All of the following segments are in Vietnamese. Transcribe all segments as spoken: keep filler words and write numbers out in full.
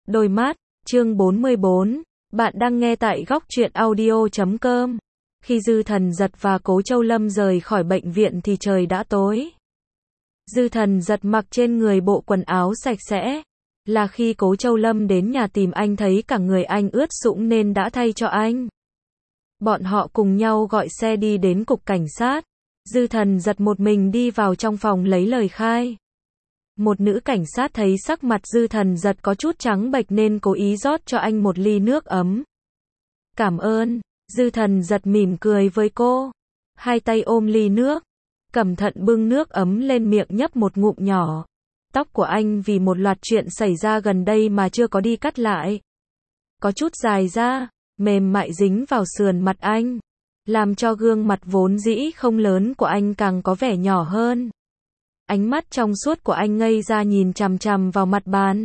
Đôi mắt, chương bốn mươi bốn. Bạn đang nghe tại góc truyện audio chấm com. Khi Dư Thần Giật và Cố Châu Lâm rời khỏi bệnh viện thì trời đã tối. Dư Thần Giật mặc trên người bộ quần áo sạch sẽ. Là khi Cố Châu Lâm đến nhà tìm anh thấy cả người anh ướt sũng nên đã thay cho anh. Bọn họ cùng nhau gọi xe đi đến cục cảnh sát. Dư Thần Giật một mình đi vào trong phòng lấy lời khai. Một nữ cảnh sát thấy sắc mặt Dư Thần Giật có chút trắng bệch nên cố ý rót cho anh một ly nước ấm. Cảm ơn, Dư Thần Giật mỉm cười với cô. Hai tay ôm ly nước, cẩn thận bưng nước ấm lên miệng nhấp một ngụm nhỏ. Tóc của anh vì một loạt chuyện xảy ra gần đây mà chưa có đi cắt lại. Có chút dài ra, mềm mại dính vào sườn mặt anh. Làm cho gương mặt vốn dĩ không lớn của anh càng có vẻ nhỏ hơn. Ánh mắt trong suốt của anh ngây ra nhìn chằm chằm vào mặt bàn.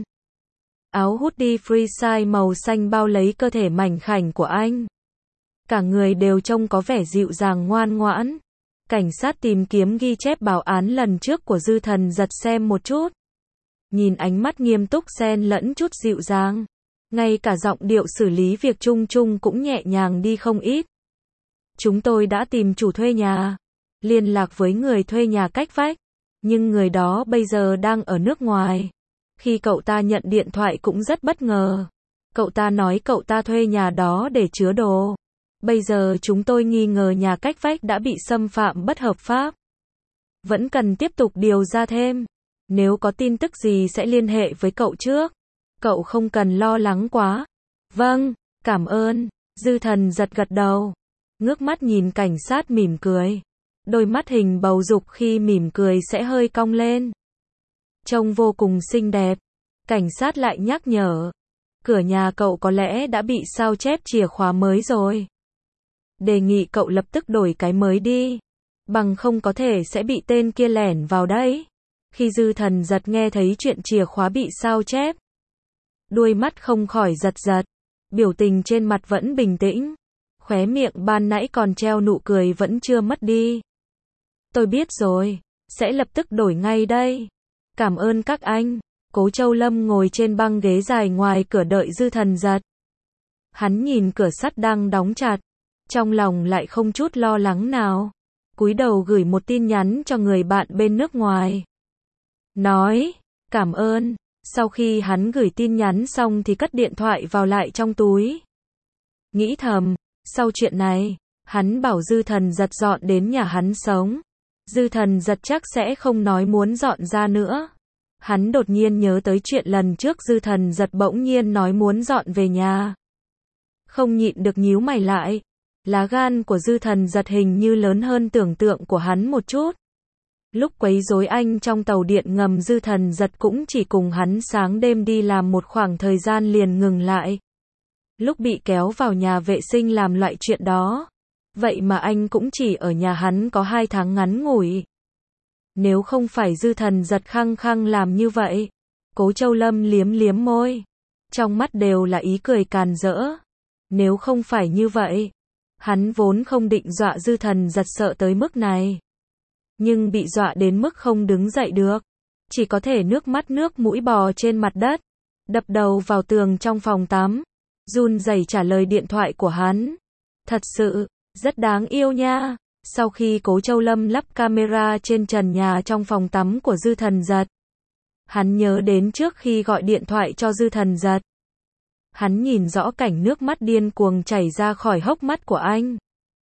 Áo hoodie free size màu xanh bao lấy cơ thể mảnh khảnh của anh. Cả người đều trông có vẻ dịu dàng ngoan ngoãn. Cảnh sát tìm kiếm ghi chép báo án lần trước của Dư Thần Giật xem một chút. Nhìn ánh mắt nghiêm túc xen lẫn chút dịu dàng. Ngay cả giọng điệu xử lý việc chung chung cũng nhẹ nhàng đi không ít. Chúng tôi đã tìm chủ thuê nhà. Liên lạc với người thuê nhà cách vách. Nhưng người đó bây giờ đang ở nước ngoài. Khi cậu ta nhận điện thoại cũng rất bất ngờ. Cậu ta nói cậu ta thuê nhà đó để chứa đồ. Bây giờ chúng tôi nghi ngờ nhà cách vách đã bị xâm phạm bất hợp pháp. Vẫn cần tiếp tục điều tra thêm. Nếu có tin tức gì sẽ liên hệ với cậu trước. Cậu không cần lo lắng quá. Vâng, cảm ơn. Dư Thần Giật gật đầu. Ngước mắt nhìn cảnh sát mỉm cười. Đôi mắt hình bầu dục khi mỉm cười sẽ hơi cong lên. Trông vô cùng xinh đẹp. Cảnh sát lại nhắc nhở. Cửa nhà cậu có lẽ đã bị sao chép chìa khóa mới rồi. Đề nghị cậu lập tức đổi cái mới đi. Bằng không có thể sẽ bị tên kia lẻn vào đấy. Khi Dư Thần Giật nghe thấy chuyện chìa khóa bị sao chép. Đuôi mắt không khỏi giật giật. Biểu tình trên mặt vẫn bình tĩnh. Khóe miệng ban nãy còn treo nụ cười vẫn chưa mất đi. Tôi biết rồi, sẽ lập tức đổi ngay đây. Cảm ơn các anh. Cố Châu Lâm ngồi trên băng ghế dài ngoài cửa đợi Dư Thần Giật. Hắn nhìn cửa sắt đang đóng chặt. Trong lòng lại không chút lo lắng nào. Cúi đầu gửi một tin nhắn cho người bạn bên nước ngoài. Nói, cảm ơn. Sau khi hắn gửi tin nhắn xong thì cất điện thoại vào lại trong túi. Nghĩ thầm, sau chuyện này, hắn bảo Dư Thần Giật dọn đến nhà hắn sống. Dư Thần Giật chắc sẽ không nói muốn dọn ra nữa. Hắn đột nhiên nhớ tới chuyện lần trước Dư Thần Giật bỗng nhiên nói muốn dọn về nhà. Không nhịn được nhíu mày lại. Lá gan của Dư Thần Giật hình như lớn hơn tưởng tượng của hắn một chút. Lúc quấy rối anh trong tàu điện ngầm Dư Thần Giật cũng chỉ cùng hắn sáng đêm đi làm một khoảng thời gian liền ngừng lại. Lúc bị kéo vào nhà vệ sinh làm loại chuyện đó. Vậy mà anh cũng chỉ ở nhà hắn có hai tháng ngắn ngủi. Nếu không phải Dư Thần Giật khăng khăng làm như vậy. Cố Châu Lâm liếm liếm môi. Trong mắt đều là ý cười càn rỡ. Nếu không phải như vậy. Hắn vốn không định dọa Dư Thần Giật sợ tới mức này. Nhưng bị dọa đến mức không đứng dậy được. Chỉ có thể nước mắt nước mũi bò trên mặt đất. Đập đầu vào tường trong phòng tắm. Run rẩy trả lời điện thoại của hắn. Thật sự, rất đáng yêu nha. Sau khi Cố Châu Lâm lắp camera trên trần nhà trong phòng tắm của Dư Thần Giật. Hắn nhớ đến trước khi gọi điện thoại cho Dư Thần Giật. Hắn nhìn rõ cảnh nước mắt điên cuồng chảy ra khỏi hốc mắt của anh.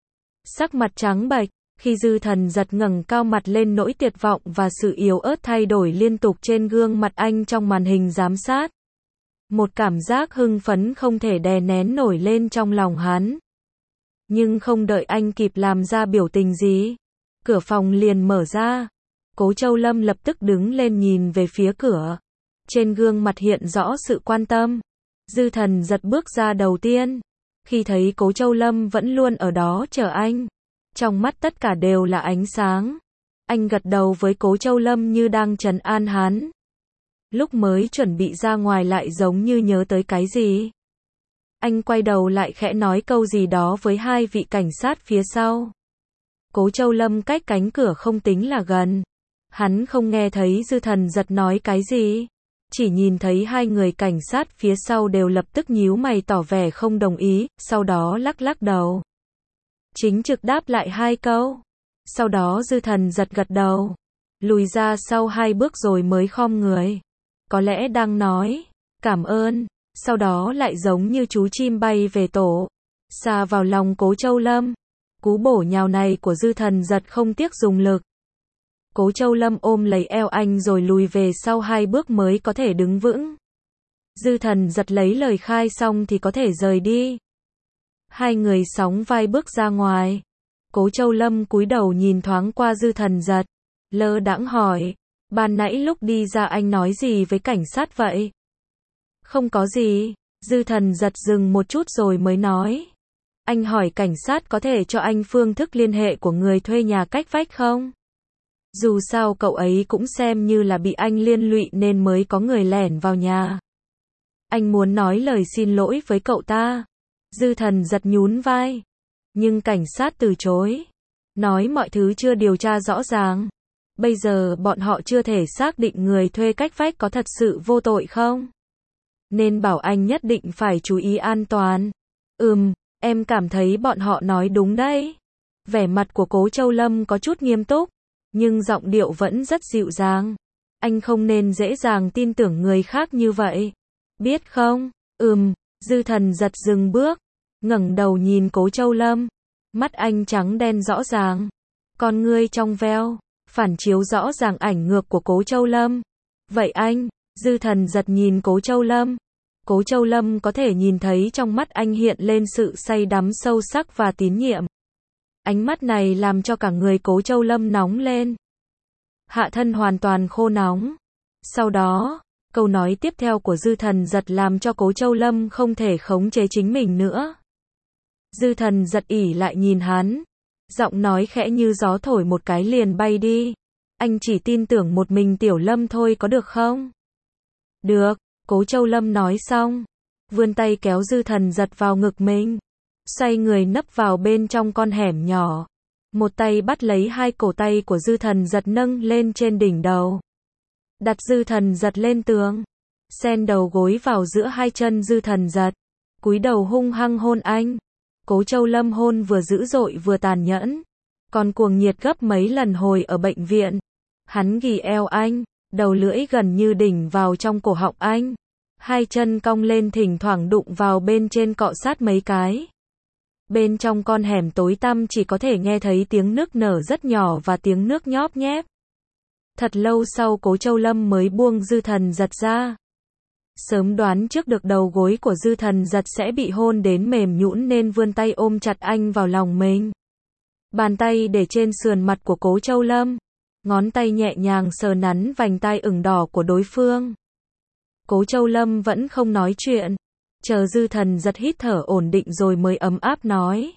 Sắc mặt trắng bệch, khi Dư Thần Giật ngẩng cao mặt lên nỗi tuyệt vọng và sự yếu ớt thay đổi liên tục trên gương mặt anh trong màn hình giám sát. Một cảm giác hưng phấn không thể đè nén nổi lên trong lòng hắn. Nhưng không đợi anh kịp làm ra biểu tình gì. Cửa phòng liền mở ra. Cố Châu Lâm lập tức đứng lên nhìn về phía cửa. Trên gương mặt hiện rõ sự quan tâm. Dư Thần Giật bước ra đầu tiên. Khi thấy Cố Châu Lâm vẫn luôn ở đó chờ anh. Trong mắt tất cả đều là ánh sáng. Anh gật đầu với Cố Châu Lâm như đang trấn an hắn. Lúc mới chuẩn bị ra ngoài lại giống như nhớ tới cái gì. Anh quay đầu lại khẽ nói câu gì đó với hai vị cảnh sát phía sau. Cố Châu Lâm cách cánh cửa không tính là gần. Hắn không nghe thấy Dư Thần Giật nói cái gì. chỉ nhìn thấy hai người cảnh sát phía sau đều lập tức nhíu mày tỏ vẻ không đồng ý, sau đó lắc lắc đầu. Chính trực đáp lại hai câu. Sau đó Dư Thần Giật gật đầu, lùi ra sau hai bước rồi mới khom người. Có lẽ đang nói, cảm ơn, sau đó lại giống như chú chim bay về tổ, xa vào lòng Cố Châu Lâm. Cú bổ nhào này của Dư Thần Giật không tiếc dùng lực. Cố Châu Lâm ôm lấy eo anh rồi lùi về sau hai bước mới có thể đứng vững. Dư Thần Giật lấy lời khai xong thì có thể rời đi. Hai người sóng vai bước ra ngoài. Cố Châu Lâm cúi đầu nhìn thoáng qua Dư Thần Giật, lơ đãng hỏi, ban nãy lúc đi ra anh nói gì với cảnh sát vậy? Không có gì, Dư Thần Giật dừng một chút rồi mới nói. Anh hỏi cảnh sát có thể cho anh phương thức liên hệ của người thuê nhà cách vách không? Dù sao cậu ấy cũng xem như là bị anh liên lụy nên mới có người lẻn vào nhà. Anh muốn nói lời xin lỗi với cậu ta. Dư Thần Giật nhún vai. Nhưng cảnh sát từ chối. Nói mọi thứ chưa điều tra rõ ràng. Bây giờ bọn họ chưa thể xác định người thuê cách vách có thật sự vô tội không? Nên bảo anh nhất định phải chú ý an toàn. Ừm, em cảm thấy bọn họ nói đúng đấy. Vẻ mặt của Cố Châu Lâm có chút nghiêm túc, nhưng giọng điệu vẫn rất dịu dàng. Anh không nên dễ dàng tin tưởng người khác như vậy. Biết không? Ừm, Dư Thần Giật dừng bước, ngẩng đầu nhìn Cố Châu Lâm. Mắt anh trắng đen rõ ràng, con ngươi trong veo, phản chiếu rõ ràng ảnh ngược của Cố Châu Lâm. Vậy anh, Dư Thần Giật nhìn Cố Châu Lâm. Cố Châu Lâm có thể nhìn thấy trong mắt anh hiện lên sự say đắm sâu sắc và tín nhiệm. Ánh mắt này làm cho cả người Cố Châu Lâm nóng lên. Hạ thân hoàn toàn khô nóng. Sau đó, câu nói tiếp theo của Dư Thần Giật làm cho Cố Châu Lâm không thể khống chế chính mình nữa. Dư Thần Giật ỉ lại nhìn hắn, giọng nói khẽ như gió thổi một cái liền bay đi. Anh chỉ tin tưởng một mình Tiểu Lâm thôi có được không? Được, Cố Châu Lâm nói xong, vươn tay kéo Dư Thần Giật vào ngực mình, xoay người nấp vào bên trong con hẻm nhỏ. Một tay bắt lấy hai cổ tay của Dư Thần Giật nâng lên trên đỉnh đầu. Đặt Dư Thần Giật lên tường, xen đầu gối vào giữa hai chân Dư Thần Giật, cúi đầu hung hăng hôn anh. Cố Châu Lâm hôn vừa dữ dội vừa tàn nhẫn, còn cuồng nhiệt gấp mấy lần hồi ở bệnh viện. Hắn ghì eo anh, đầu lưỡi gần như đỉnh vào trong cổ họng anh. Hai chân cong lên thỉnh thoảng đụng vào bên trên cọ sát mấy cái. Bên trong con hẻm tối tăm chỉ có thể nghe thấy tiếng nước nở rất nhỏ và tiếng nước nhóp nhép. Thật lâu sau Cố Châu Lâm mới buông Dư Thần Giật ra. Sớm đoán trước được đầu gối của Dư Thần Giật sẽ bị hôn đến mềm nhũn nên vươn tay ôm chặt anh vào lòng mình. Bàn tay để trên sườn mặt của Cố Châu Lâm, ngón tay nhẹ nhàng sờ nắn vành tai ửng đỏ của đối phương. Cố Châu Lâm vẫn không nói chuyện, chờ Dư Thần Giật hít thở ổn định rồi mới ấm áp nói.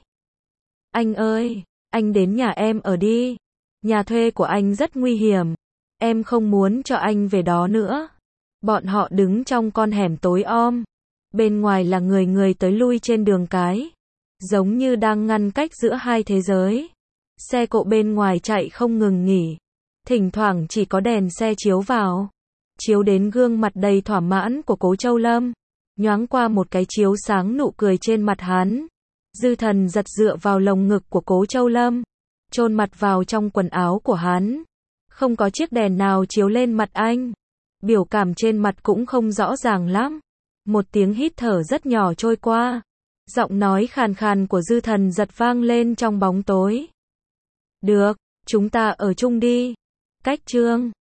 Anh ơi, anh đến nhà em ở đi. Nhà thuê của anh rất nguy hiểm. Em không muốn cho anh về đó nữa. Bọn họ đứng trong con hẻm tối om. Bên ngoài là người người tới lui trên đường cái. Giống như đang ngăn cách giữa hai thế giới. Xe cộ bên ngoài chạy không ngừng nghỉ. Thỉnh thoảng chỉ có đèn xe chiếu vào. Chiếu đến gương mặt đầy thỏa mãn của Cố Châu Lâm. Nhoáng qua một cái chiếu sáng nụ cười trên mặt hắn. Dư Thần Giật dựa vào lồng ngực của Cố Châu Lâm, chôn mặt vào trong quần áo của hắn. Không có chiếc đèn nào chiếu lên mặt anh. Biểu cảm trên mặt cũng không rõ ràng lắm. Một tiếng hít thở rất nhỏ trôi qua. Giọng nói khàn khàn của Dư Thần Giật vang lên trong bóng tối. Được, chúng ta ở chung đi. Cách chương